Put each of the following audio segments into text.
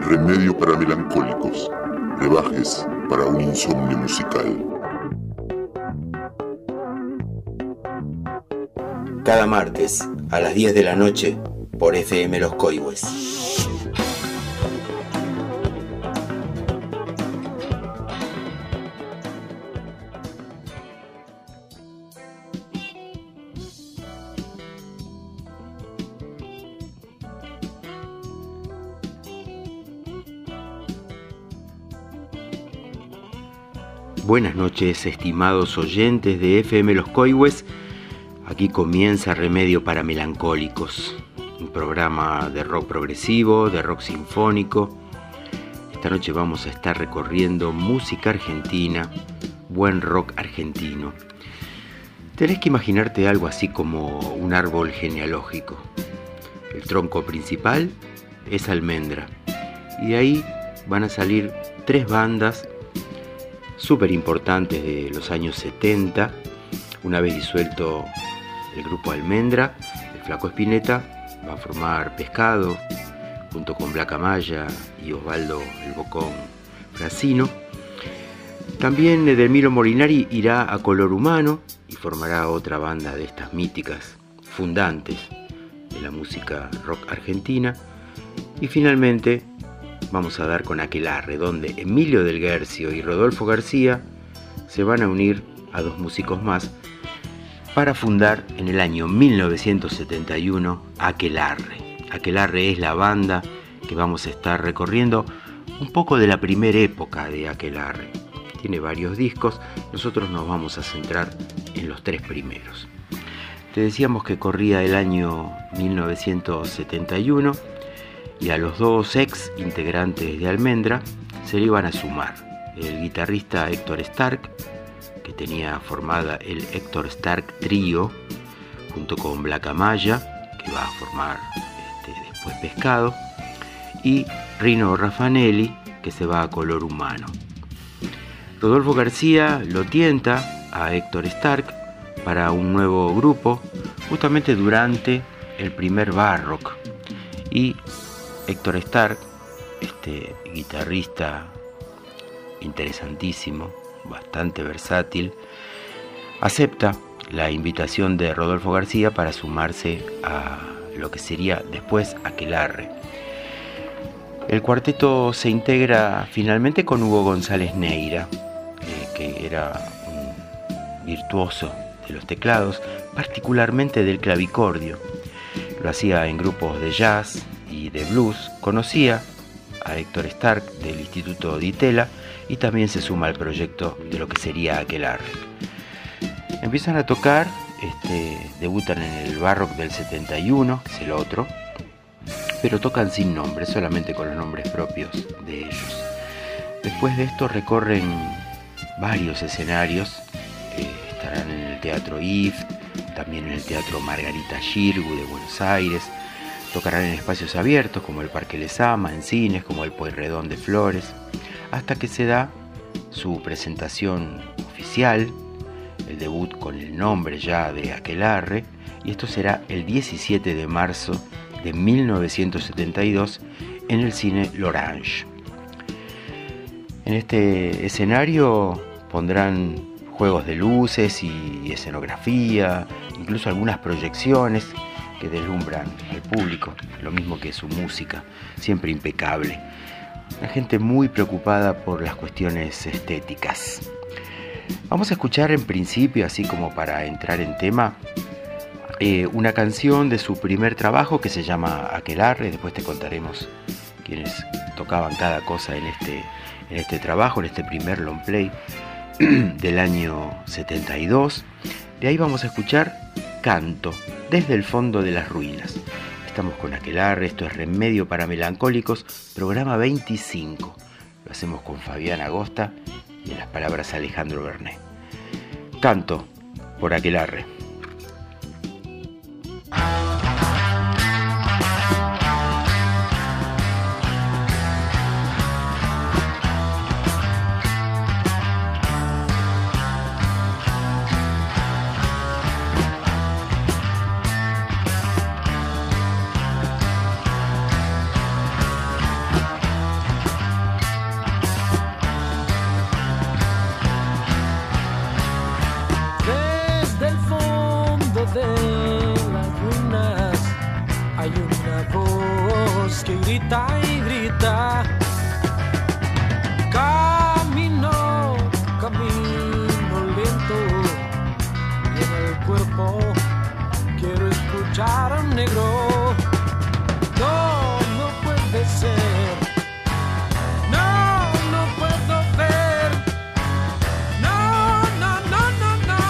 remedio para melancólicos, brebajes para un insomnio musical. Cada martes a las 10 de la noche por FM Los Coihues. Buenas noches, estimados oyentes de FM Los Coihues. Aquí comienza Remedio para Melancólicos, un programa de rock progresivo, de rock sinfónico. Esta noche vamos a estar recorriendo música argentina, buen rock argentino. Tenés que imaginarte algo así como un árbol genealógico. El tronco principal es Almendra, y de ahí van a salir 3 bandas súper importantes de los años 70. Una vez disuelto el grupo Almendra, el Flaco Spinetta va a formar Pescado junto con Blanca Amaya y Osvaldo el Bocón Frasino. También Edelmiro Molinari irá a Color Humano y formará otra banda de estas míticas fundantes de la música rock argentina. Y finalmente vamos a dar con Aquelarre, donde Emilio del Guercio y Rodolfo García se van a unir a 2 músicos más para fundar en el año 1971 Aquelarre. Aquelarre es la banda que vamos a estar recorriendo un poco de la primera época de Aquelarre. Tiene varios discos, nosotros nos vamos a centrar en los 3 primeros. Te decíamos que corría el año 1971 y a los 2 ex integrantes de Almendra se le iban a sumar el guitarrista Héctor Stark, que tenía formada el Héctor Stark Trío, junto con Blanca Amaya, que va a formar después Pescado, y Rino Raffanelli, que se va a Color Humano. Rodolfo García lo tienta a Héctor Stark para un nuevo grupo, justamente durante el primer Barrock, y Héctor Stark, guitarrista interesantísimo, bastante versátil, acepta la invitación de Rodolfo García para sumarse a lo que sería después Aquelarre. El cuarteto se integra finalmente con Hugo González Neira, que era un virtuoso de los teclados, particularmente del clavicordio. Lo hacía en grupos de jazz y de blues. Conocía a Héctor Stark del Instituto Di Tella y también se suma al proyecto de lo que sería Aquelarre. Empiezan a tocar, debutan en el Barrock del 71, que es el otro, pero tocan sin nombre, solamente con los nombres propios de ellos. Después de esto recorren varios escenarios, estarán en el Teatro IFT, también en el Teatro Margarita Xirgu de Buenos Aires. Tocarán en espacios abiertos como el Parque Lezama, en cines como el Pueyrredón de Flores, hasta que se da su presentación oficial, el debut con el nombre ya de Aquelarre, y esto será el 17 de marzo de 1972 en el cine L'Orange. En este escenario pondrán juegos de luces y escenografía, incluso algunas proyecciones que deslumbran al público, lo mismo que su música, siempre impecable. La gente muy preocupada por las cuestiones estéticas. Vamos a escuchar en principio, así como para entrar en tema, una canción de su primer trabajo que se llama Aquelarre. Después te contaremos quiénes tocaban cada cosa en este trabajo, en este primer long play del año 72. De ahí vamos a escuchar Canto, desde el fondo de las ruinas. Estamos con Aquelarre, esto es Remedio para Melancólicos, programa 25. Lo hacemos con Fabián Agosta y en las palabras Alejandro Bernet. Canto por Aquelarre. voz que grita y grita. Camino, camino lento, y en el cuerpo quiero escuchar a un negro. No, no puede ser. No, no puedo ver. No, no, no, no, no.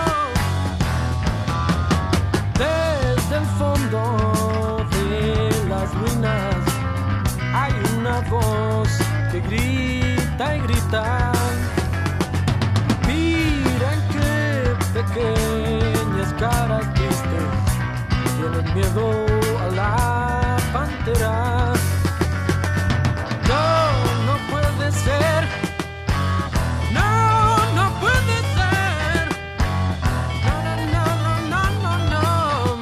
Desde el fondo de las ruinas hay una voz que grita y grita. Miren qué pequeñas caras tristes tienen miedo a la pantera. No, no puede ser. No, no puede ser. No, no, no, no, no, no.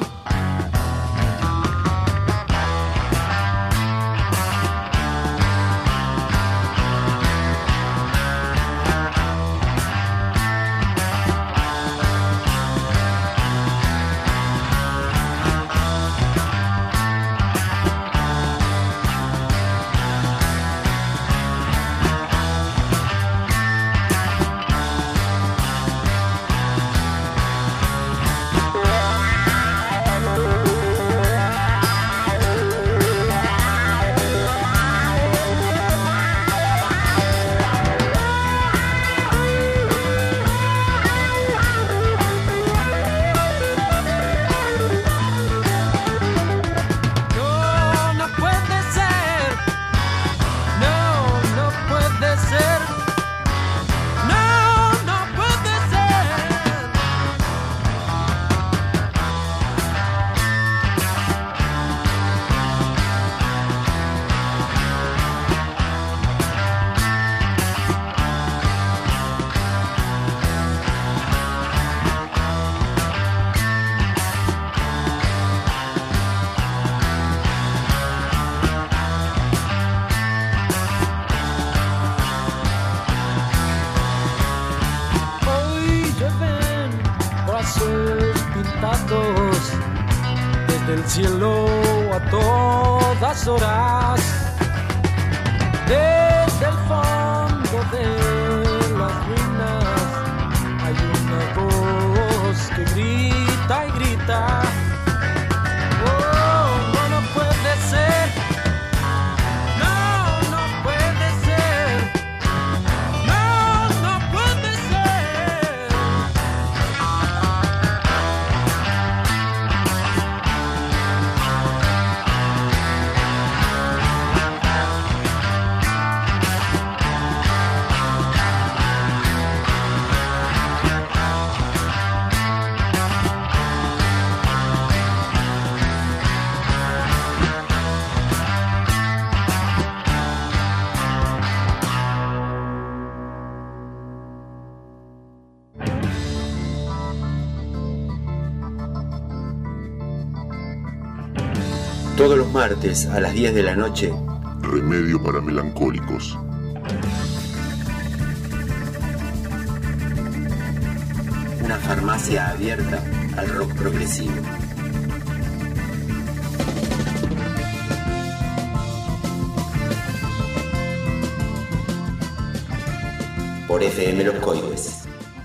pintados desde el cielo a todas horas, desde el fondo de las ruinas hay una voz que grita y grita. Oh, no, no puede ser. No, no puede ser. No, no puede ser. Todos los martes a las 10 de la noche, Remedio para melancólicos. una farmacia abierta al rock progresivo. Por FM Los Coihues.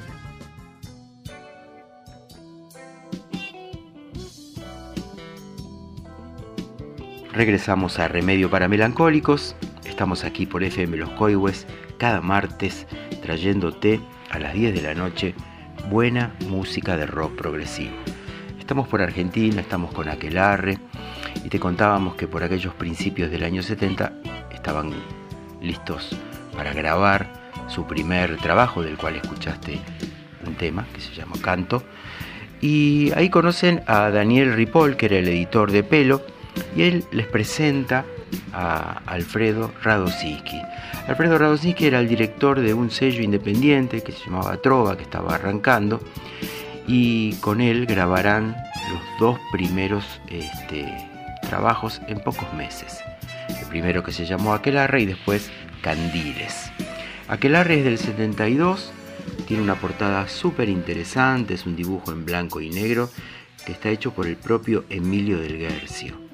Regresamos a Remedio para Melancólicos. Estamos aquí por FM Los Coihues cada martes trayéndote a las 10 de la noche buena música de rock progresivo. Estamos por Argentina, estamos con Aquelarre y te contábamos que por aquellos principios del año 70 estaban listos para grabar su primer trabajo, del cual escuchaste un tema que se llama Canto, y ahí conocen a Daniel Ripoll, que era el editor de Pelo, y él les presenta a Alfredo Radosinski. Alfredo Radosinski era el director de un sello independiente que se llamaba Trova, que estaba arrancando, y con él grabarán los dos primeros trabajos en pocos meses. El primero, que se llamó Aquelarre, y después Candiles. Aquelarre es del 72, tiene una portada súper interesante, es un dibujo en blanco y negro que está hecho por el propio Emilio del Guercio.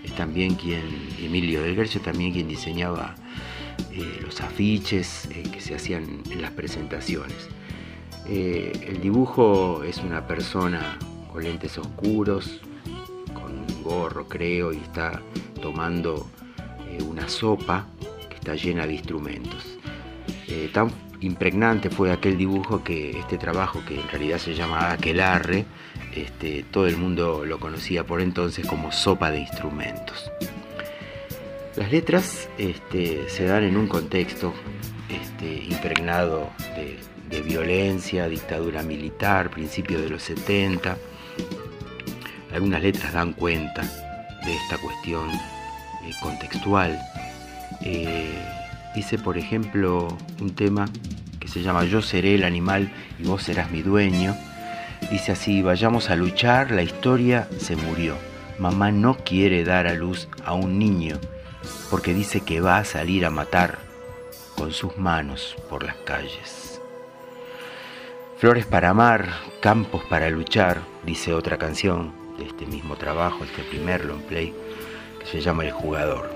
es también Emilio del Guercio, también quien diseñaba los afiches que se hacían en las presentaciones. El dibujo es una persona con lentes oscuros, con un gorro creo, y está tomando una sopa que está llena de instrumentos. Tan impregnante fue aquel dibujo que este trabajo, que en realidad se llama Aquelarre, todo el mundo lo conocía por entonces como Sopa de Instrumentos. Las letras se dan en un contexto impregnado de violencia, dictadura militar, principios de los 70. Algunas letras dan cuenta de esta cuestión contextual. Dice, por ejemplo, un tema que se llama Yo seré el animal y vos serás mi dueño. Dice así: vayamos a luchar, la historia se murió. Mamá no quiere dar a luz a un niño porque dice que va a salir a matar con sus manos por las calles. Flores para amar, campos para luchar, dice otra canción de este mismo trabajo, este primer long play, que se llama El Jugador.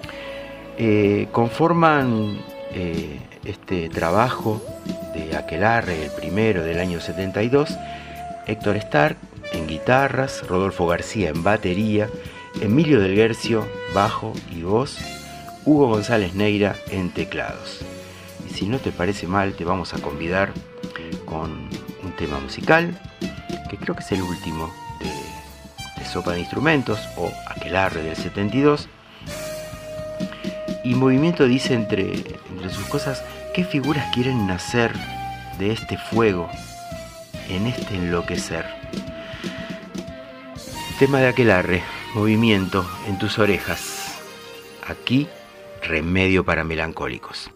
Conforman este trabajo de Aquelarre, el primero del año 72, Héctor Stark en guitarras, Rodolfo García en batería, Emilio del Guercio, bajo y voz, Hugo González Neira en teclados. Y si no te parece mal, te vamos a convidar con un tema musical, que creo que es el último de Sopa de Instrumentos, o Aquelarre del 72. Y Movimiento dice entre sus cosas: ¿qué figuras quieren nacer de este fuego, en este enloquecer? Tema de Aquelarre, Movimiento, en tus orejas. Aquí, Remedio para Melancólicos.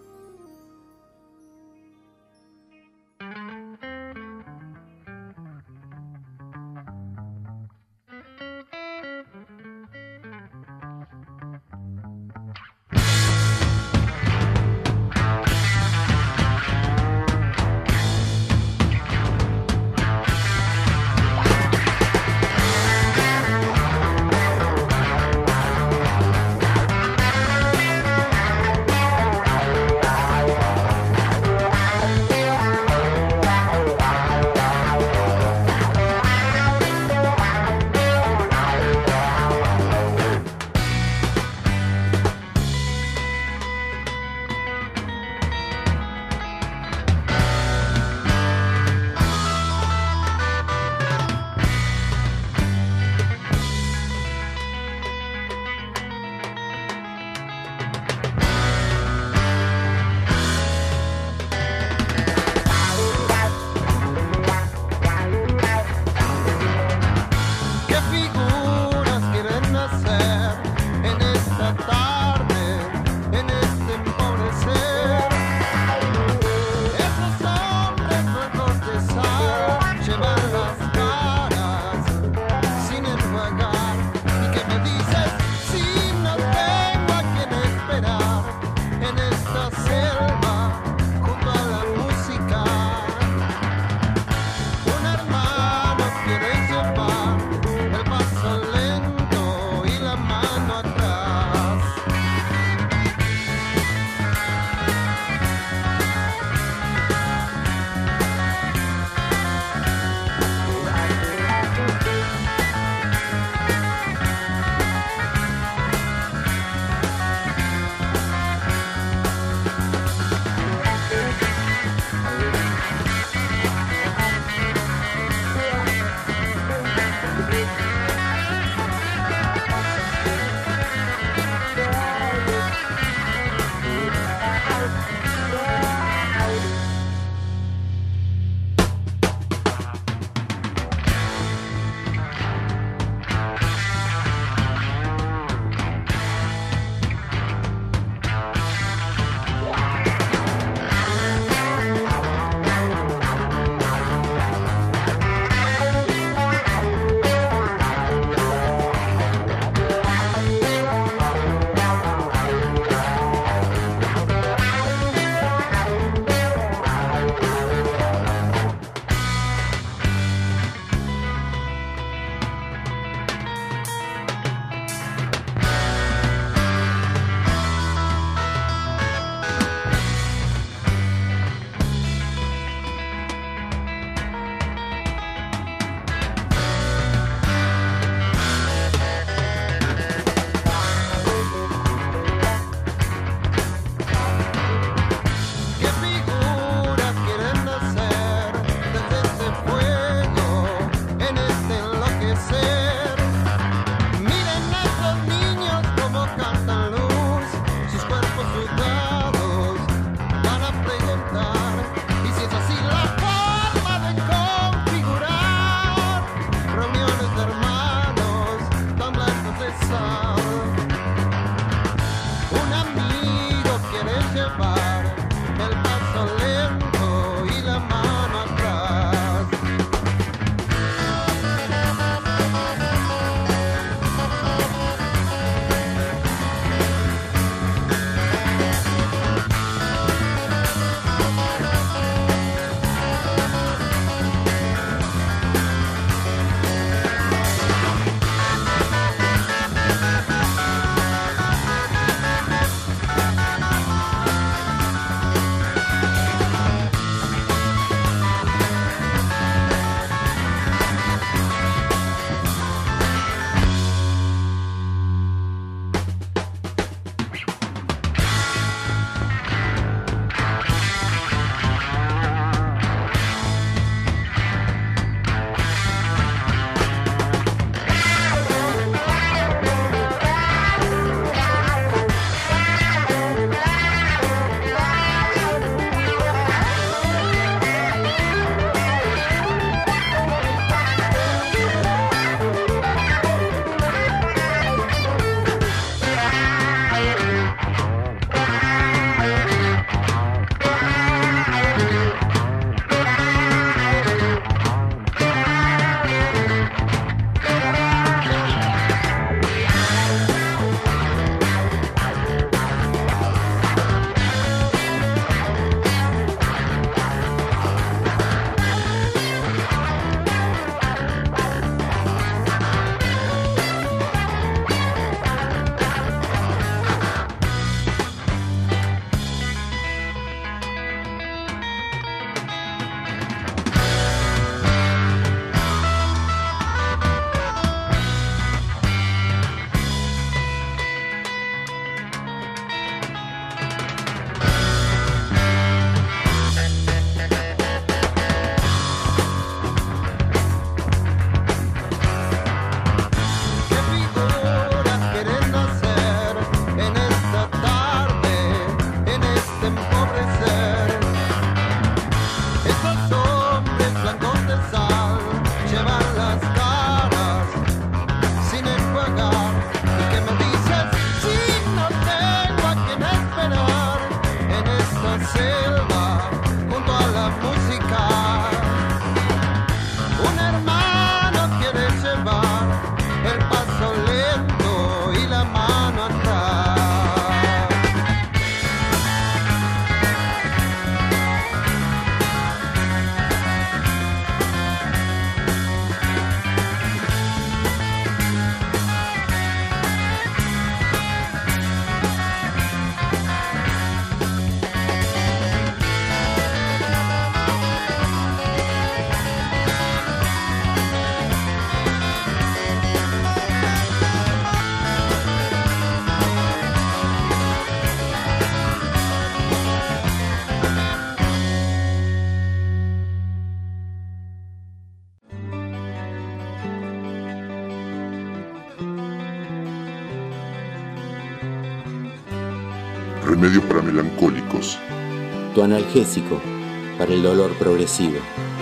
Remedio para melancólicos. Tu analgésico para el dolor progresivo.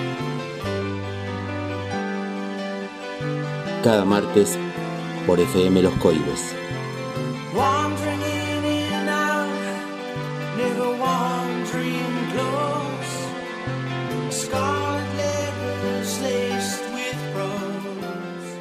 Cada martes por FM Los Coihues. Wandering in and out, never wandering close. Scarlet letters laced with rose.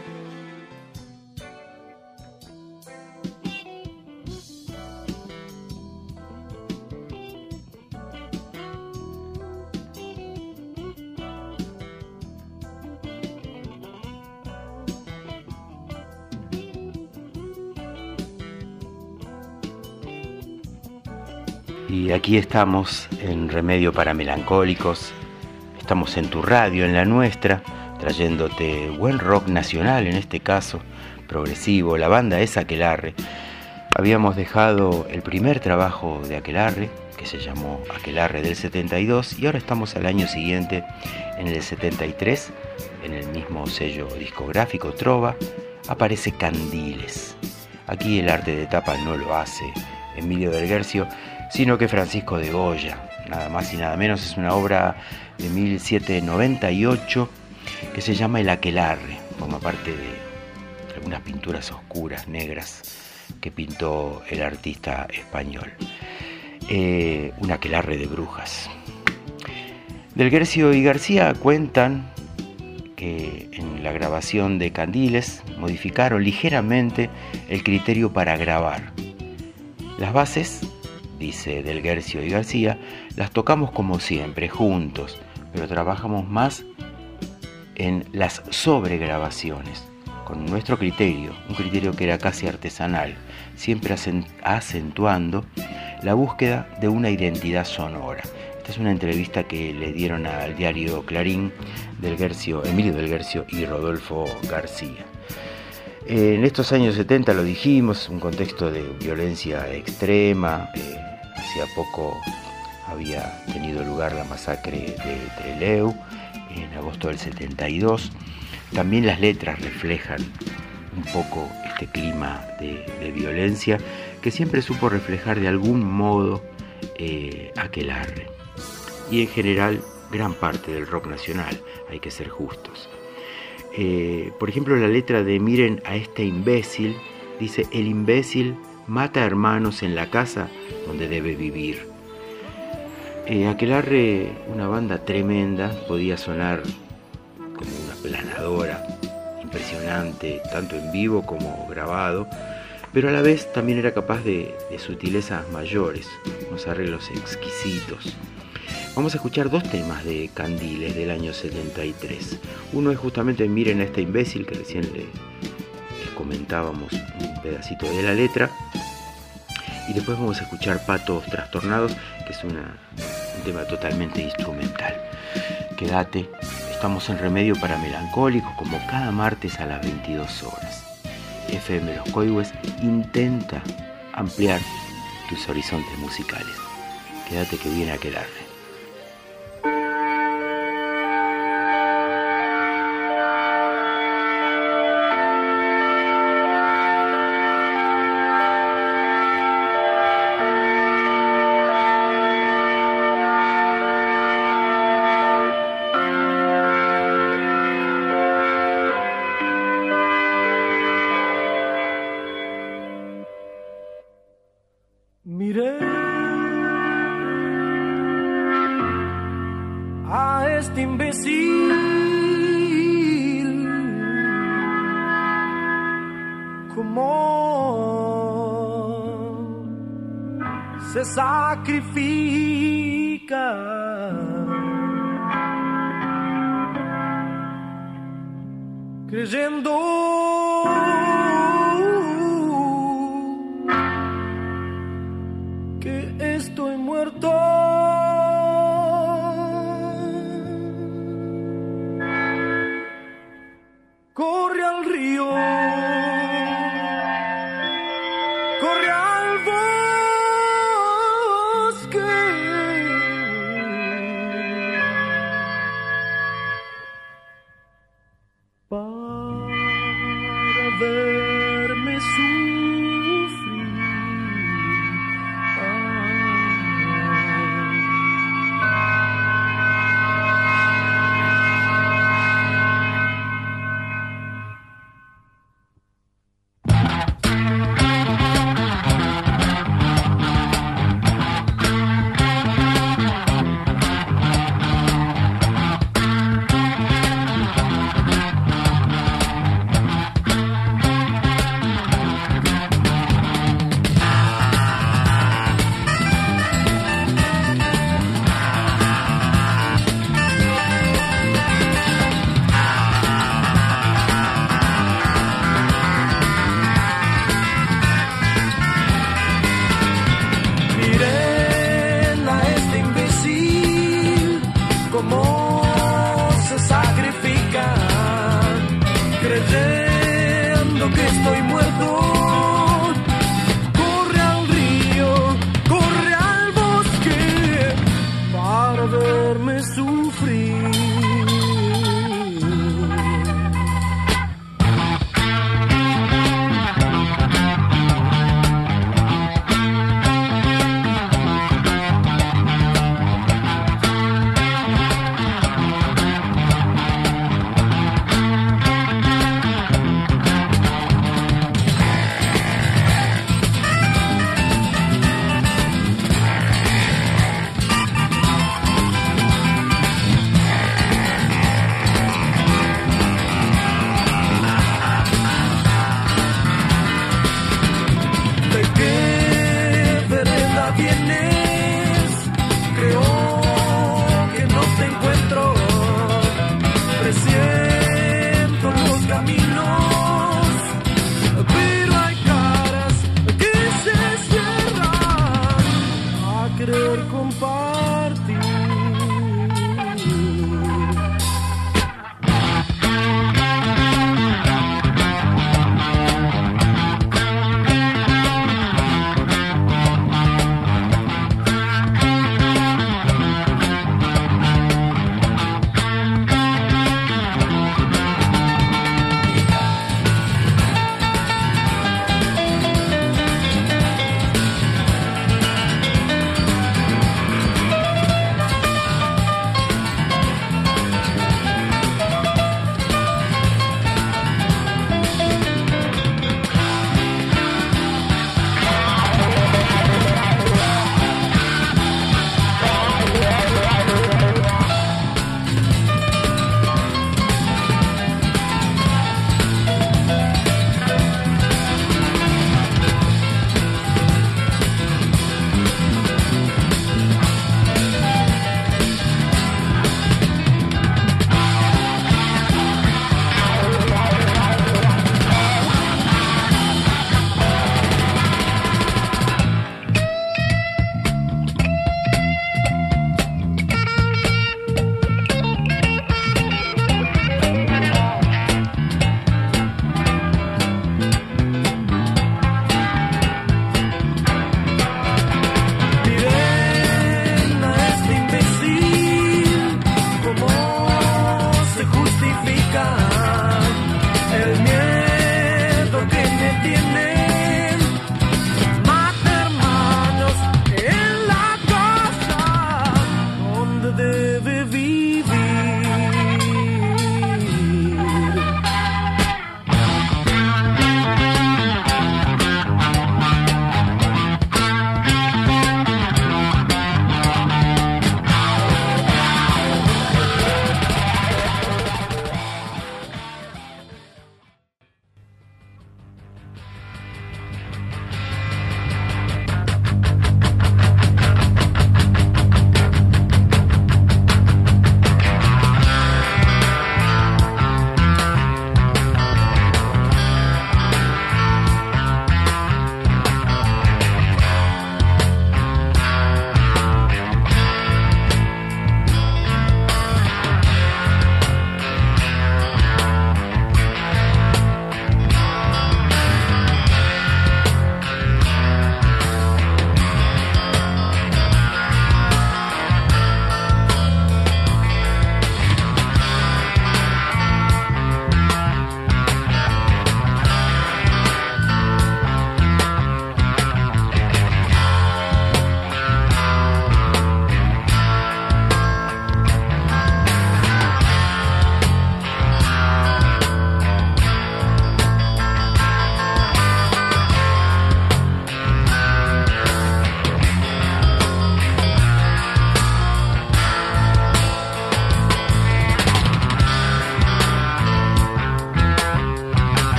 Y aquí estamos en Remedio para Melancólicos, estamos en tu radio, en la nuestra, trayéndote buen rock nacional, en este caso, progresivo. La banda es Aquelarre. Habíamos dejado el primer trabajo de Aquelarre, que se llamó Aquelarre del 72, y ahora estamos al año siguiente, en el 73, en el mismo sello discográfico Trova, aparece Candiles. Aquí el arte de tapa no lo hace Emilio del Guercio, sino que Francisco de Goya, nada más y nada menos. Es una obra de 1798 que se llama El Aquelarre, forma parte de algunas pinturas oscuras, negras, que pintó el artista español. Un aquelarre de brujas. Del Guercio y García cuentan que en la grabación de Candiles modificaron ligeramente el criterio para grabar. Las bases, dice Del Guercio y García, las tocamos como siempre, juntos, pero trabajamos más en las sobregrabaciones, con nuestro criterio, un criterio que era casi artesanal, siempre acentuando la búsqueda de una identidad sonora. Esta es una entrevista que le dieron al diario Clarín Emilio del Guercio y Rodolfo García. En estos años 70, lo dijimos, un contexto de violencia extrema. Hacía poco había tenido lugar la masacre de Trelew, en agosto del 72. También las letras reflejan un poco este clima de violencia que siempre supo reflejar de algún modo Aquelarre. Y en general, gran parte del rock nacional, hay que ser justos. Por ejemplo, la letra de Miren a este imbécil, dice: el imbécil mata hermanos en la casa donde debe vivir. Aquelarre, una banda tremenda, podía sonar como una planadora, impresionante, tanto en vivo como grabado, pero a la vez también era capaz de sutilezas mayores, unos arreglos exquisitos. Vamos a escuchar dos temas de Candiles del año 73. Uno es justamente Miren a este imbécil, que recién les comentábamos un pedacito de la letra. Y después vamos a escuchar Patos Trastornados, que es un tema totalmente instrumental. Quédate, estamos en Remedio para Melancólicos, como cada martes a las 22 horas. FM Los Coihues intenta ampliar tus horizontes musicales. Quédate que viene Aquelarre. Miré a este imbécil como se sacrifica creyendo que estoy muerto. Corre al río, corre al bosque, para verme sufrir.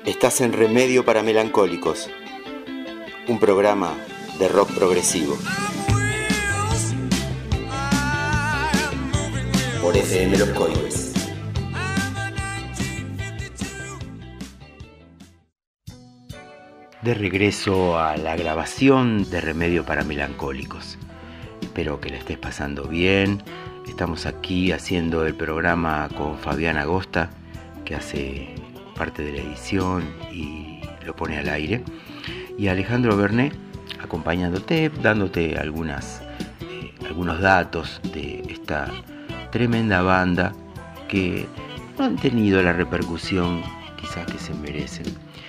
Estás en Remedio para Melancólicos, un programa de rock progresivo. Por FM Los Coibes. De regreso a la grabación de Remedio para Melancólicos. Espero que la estés pasando bien. Estamos aquí haciendo el programa con Fabián Agosta, que hace parte de la edición y lo pone al aire, y Alejandro Bernet acompañándote, dándote algunos datos de esta tremenda banda que no han tenido la repercusión quizás que se merecen.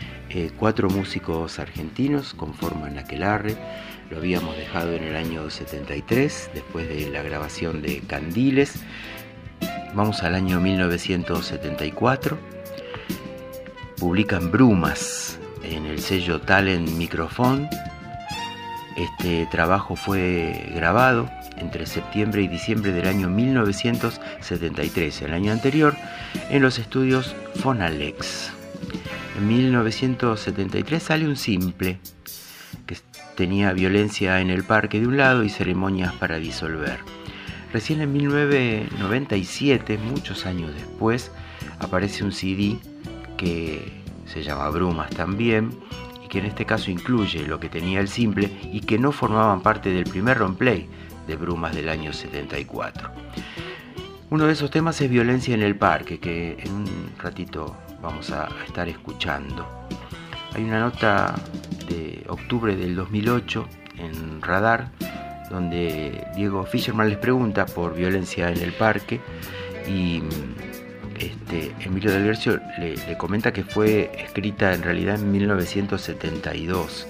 4 músicos argentinos conforman Aquelarre. Lo habíamos dejado en el año 73, después de la grabación de Candiles. Vamos al año 1974. Publican Brumas en el sello Talent Microphone. Este trabajo fue grabado entre septiembre y diciembre del año 1973, el año anterior, en los estudios Fonalex. En 1973 sale un simple que tenía Violencia en el Parque de un lado y Ceremonias para disolver. Recién en 1997, muchos años después, aparece un CD que se llama Brumas también, y que en este caso incluye lo que tenía el simple y que no formaban parte del primer roleplay de Brumas del año 74. Uno de esos temas es Violencia en el Parque, que en un ratito vamos a estar escuchando. Hay una nota de octubre del 2008 en Radar, donde Diego Fischerman les pregunta por Violencia en el Parque, y Emilio Del Guercio le comenta que fue escrita en realidad en 1972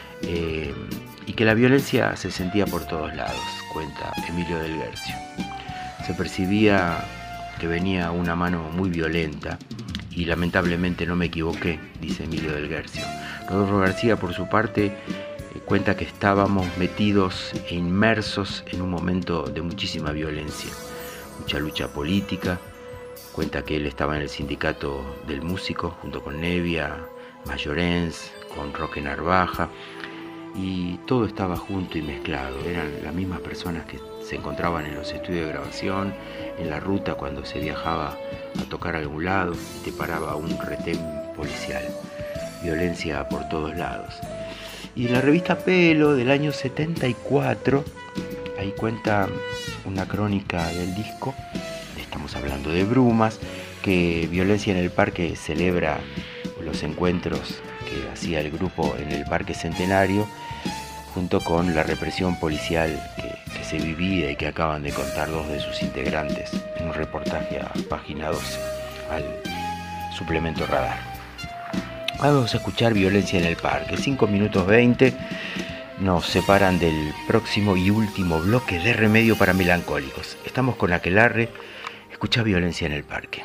y que la violencia se sentía por todos lados, cuenta Emilio Del Guercio. Se percibía que venía una mano muy violenta y lamentablemente no me equivoqué, dice Emilio Del Guercio. Rodolfo García, por su parte, cuenta que estábamos metidos e inmersos en un momento de muchísima violencia, mucha lucha política. Cuenta que él estaba en el sindicato del músico junto con Nevia, Mayorens, con Roque Narvaja, y todo estaba junto y mezclado. Eran las mismas personas que se encontraban en los estudios de grabación, en la ruta cuando se viajaba a tocar a algún lado y te paraba un retén policial. Violencia por todos lados. Y en la revista Pelo del año 74, ahí cuenta una crónica del disco. Estamos hablando de Brumas, que Violencia en el Parque celebra los encuentros que hacía el grupo en el Parque Centenario, junto con la represión policial que se vivía y que acaban de contar 2 de sus integrantes en un reportaje a página 12 al suplemento Radar. Vamos a escuchar Violencia en el Parque. 5 minutos 20 nos separan del próximo y último bloque de Remedio para Melancólicos. Estamos con Aquelarre. Escucha Violencia en el Parque.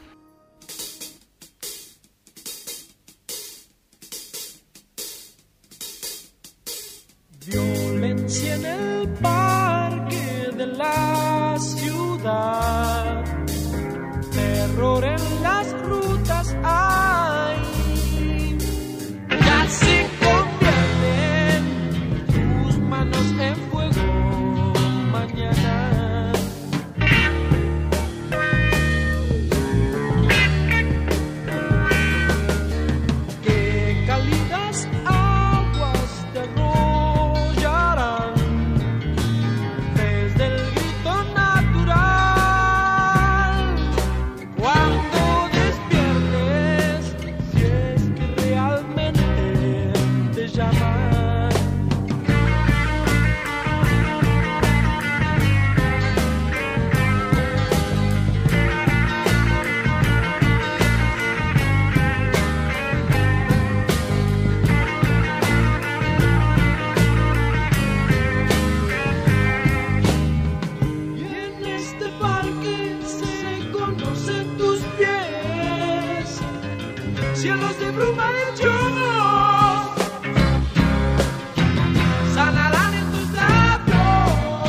Violencia en el parque de la ciudad, terror en las rutas, ay, ya se convierten tus manos en fuego mañana. Cielos de bruma del yo sanarán en tus labios.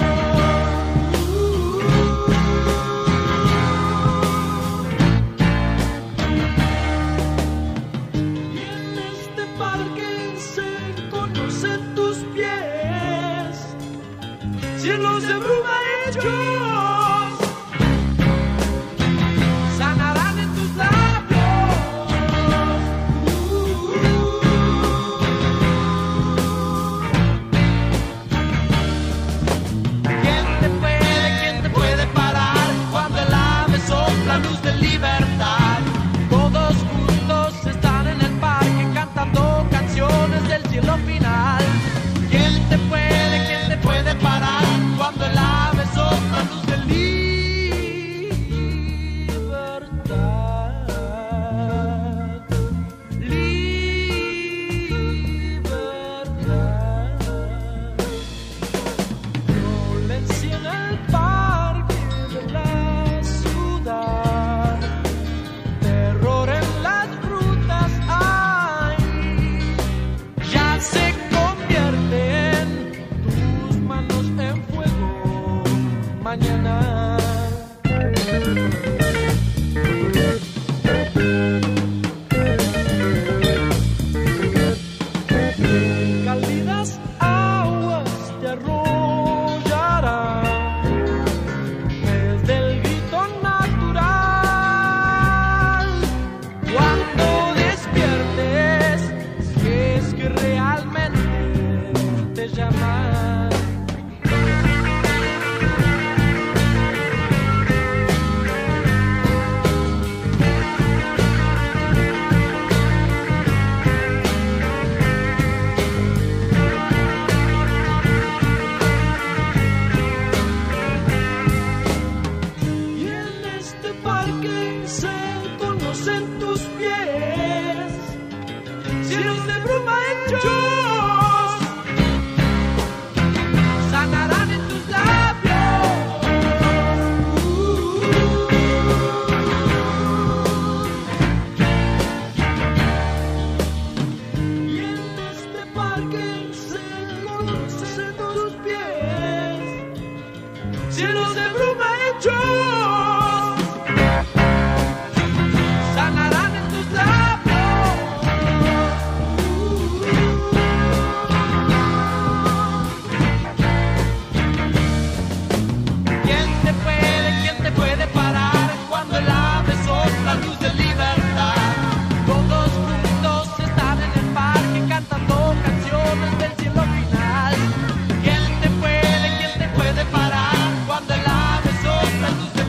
parque se conocen tus pies, cielos de bruma hechos sanarán en tus labios. Y en este parque se conocen tus pies, cielos de bruma hechos sanarán en tus labios. ¿Quién te puede parar cuando el ave sopla luz de libertad? Todos juntos están en el parque cantando canciones del cielo final. ¿Quién te puede parar cuando el ave sopla luz de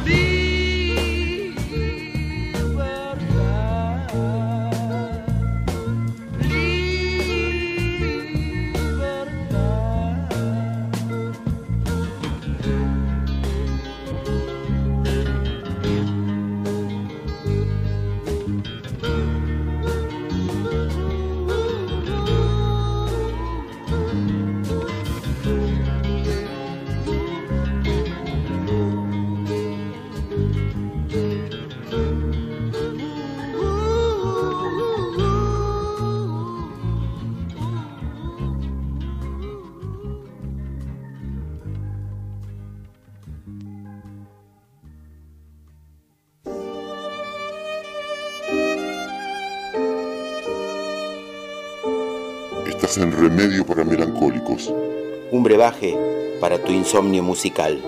Estás en Remedio para Melancólicos. Un brebaje para tu insomnio musical.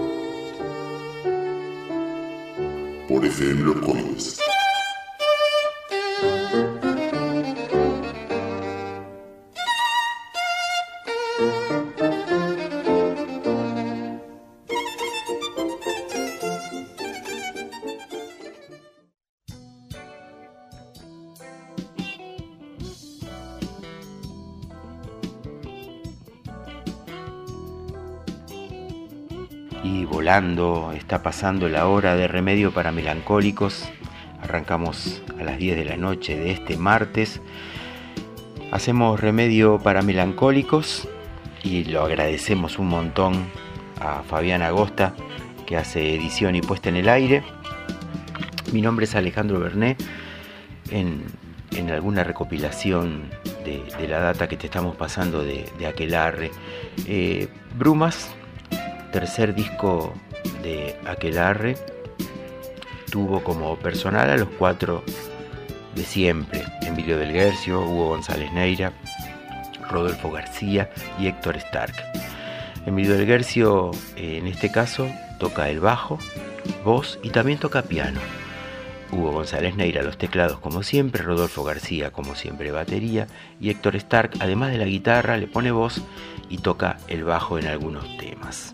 Por FM Los Códigos. Y volando está pasando la hora de Remedio para Melancólicos. Arrancamos a las 10 de la noche de este martes. Hacemos Remedio para Melancólicos y lo agradecemos un montón a Fabián Agosta, que hace edición y puesta en el aire. Mi nombre es Alejandro Bernet. En alguna recopilación de la data que te estamos pasando de Aquelarre, Brumas, tercer disco de Aquelarre, tuvo como personal a los cuatro de siempre: Emilio del Guercio, Hugo González Neira, Rodolfo García y Héctor Stark. Emilio del Guercio, en este caso, toca el bajo, voz y también toca piano. Hugo González Neira los teclados como siempre, Rodolfo García como siempre batería, y Héctor Stark, además de la guitarra, le pone voz y toca el bajo en algunos temas.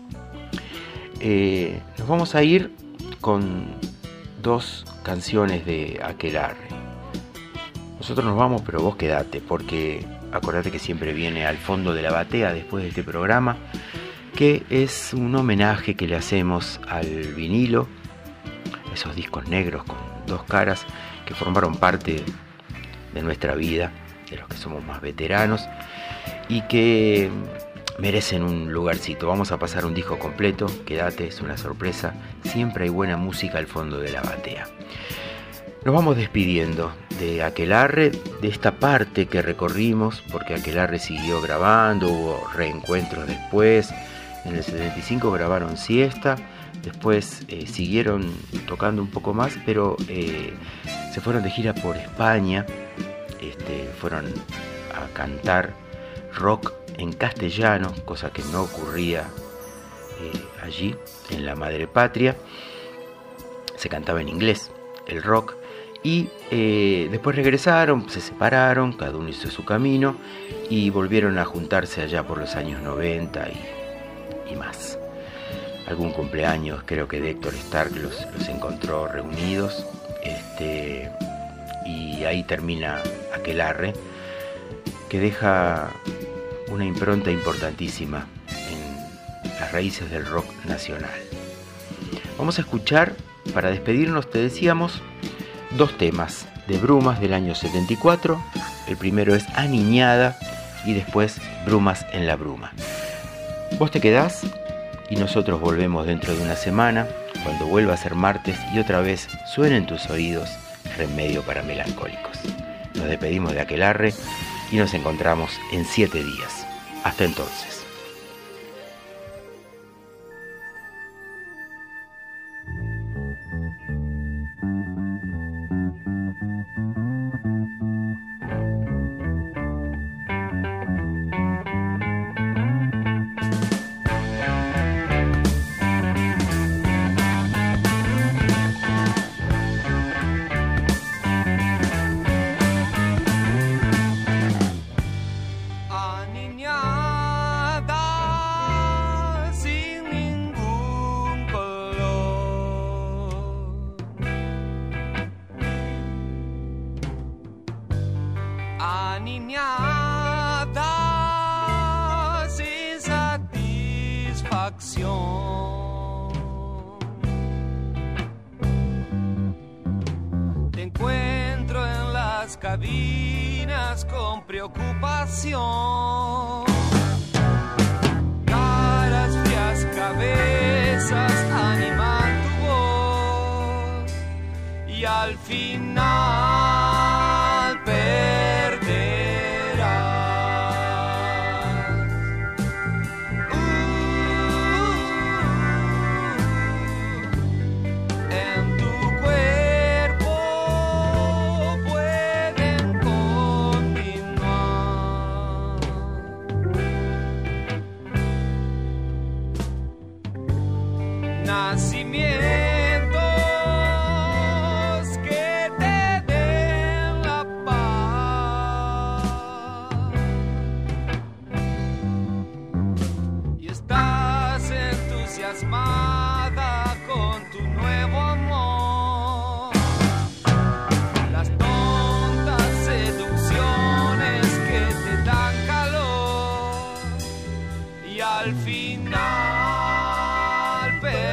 Nos vamos a ir con dos canciones de Aquelarre. Nosotros nos vamos, pero vos quedate, porque acordate que siempre viene Al fondo de la batea después de este programa, que es un homenaje que le hacemos al vinilo, esos discos negros con dos caras que formaron parte de nuestra vida, de los que somos más veteranos y que merecen un lugarcito. Vamos a pasar un disco completo, quédate, es una sorpresa. Siempre hay buena música al fondo de la batea. Nos vamos despidiendo de Aquelarre, de esta parte que recorrimos, porque Aquelarre siguió grabando, hubo reencuentros después. En el 75 grabaron Siesta, después siguieron tocando un poco más, pero se fueron de gira por España, fueron a cantar rock en castellano, cosa que no ocurría allí, en la madre patria. Se cantaba en inglés el rock, y después regresaron, se separaron, cada uno hizo su camino y volvieron a juntarse allá por los años 90 y más. Algún cumpleaños creo que de Héctor Stark los encontró reunidos, y ahí termina Aquelarre, que deja una impronta importantísima en las raíces del rock nacional. Vamos a escuchar para despedirnos te decíamos 2 temas de Brumas del año 74. El primero es Aniñada y después Brumas en la Bruma. Vos te quedás y nosotros volvemos dentro de una semana, cuando vuelva a ser martes y otra vez suena en tus oídos Remedio para Melancólicos. Nos despedimos de Aquelarre y nos encontramos en 7 días. Hasta entonces. Aniñada sin satisfacción, te encuentro en las cabinas con preocupación. Caras frías, cabezas animan tu voz y al final en tu cuerpo pueden continuar. Nacimientos que te den la paz y estás entusiasmada con tu nuevo amor. Las tontas seducciones que te dan calor y al final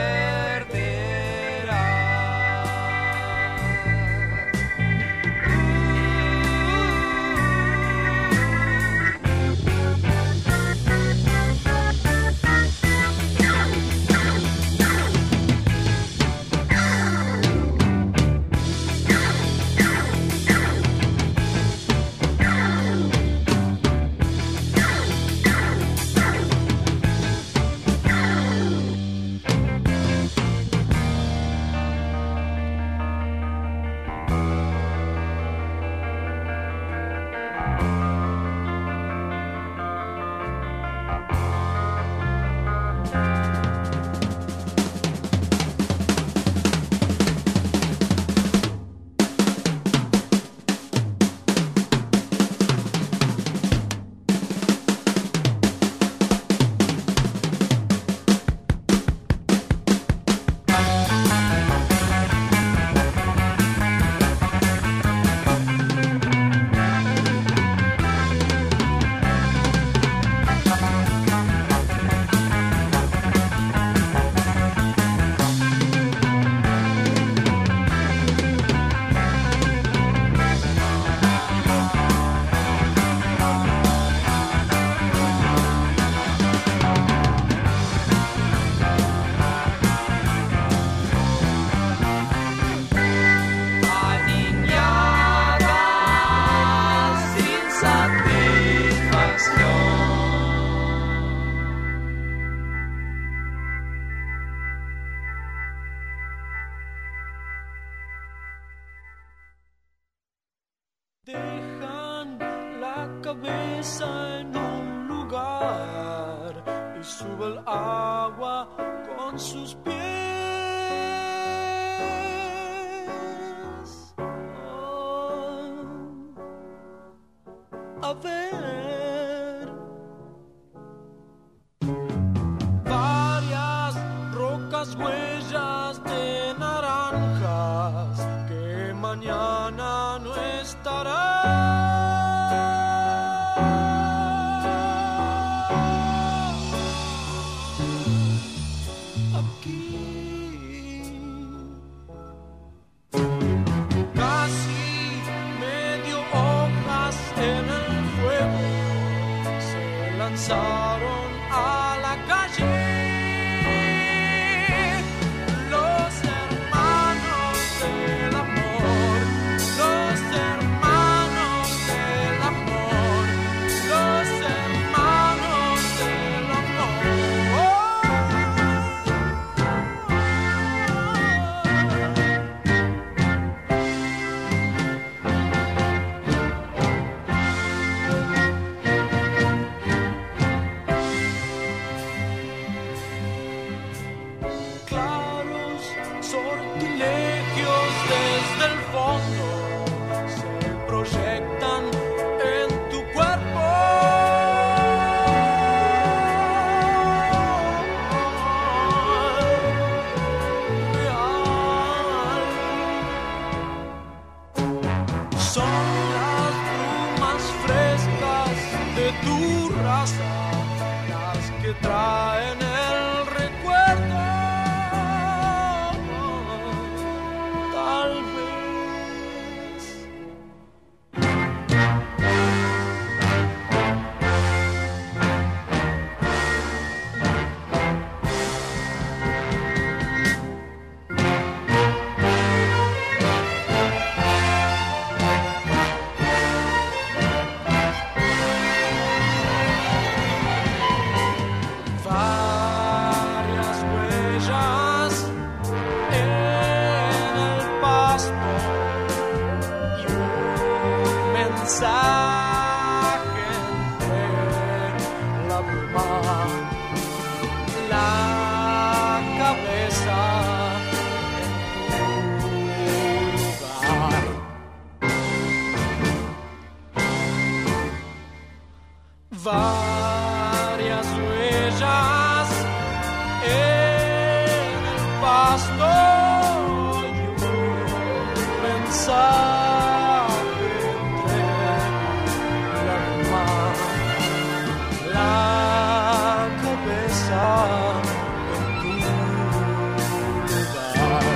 dejan la cabeza en un lugar y sube el agua con sus pies. Oh, a ver, varias rocas, huellas de naranjas que mañana no estarán. Aquí son las brumas frescas de tu raza las que traen el recuerdo. Tal vez. Varias huellas en el pasto y un mensaje entre la bruma, la cabeza en tu lugar. Varias huellas en el pasto y un mensaje entre la bruma, la cabeza en tu lugar.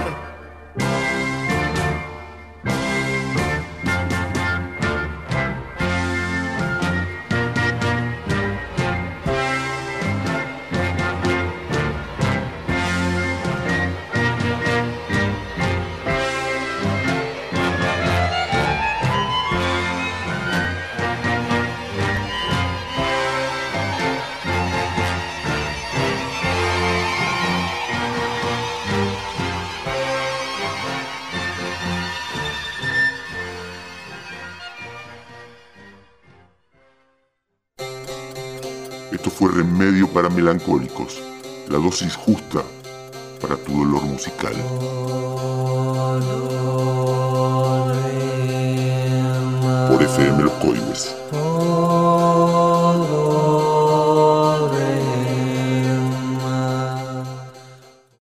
Esto fue Remedio para Melancólicos, la dosis justa para tu dolor musical. Por FM Los Coihues.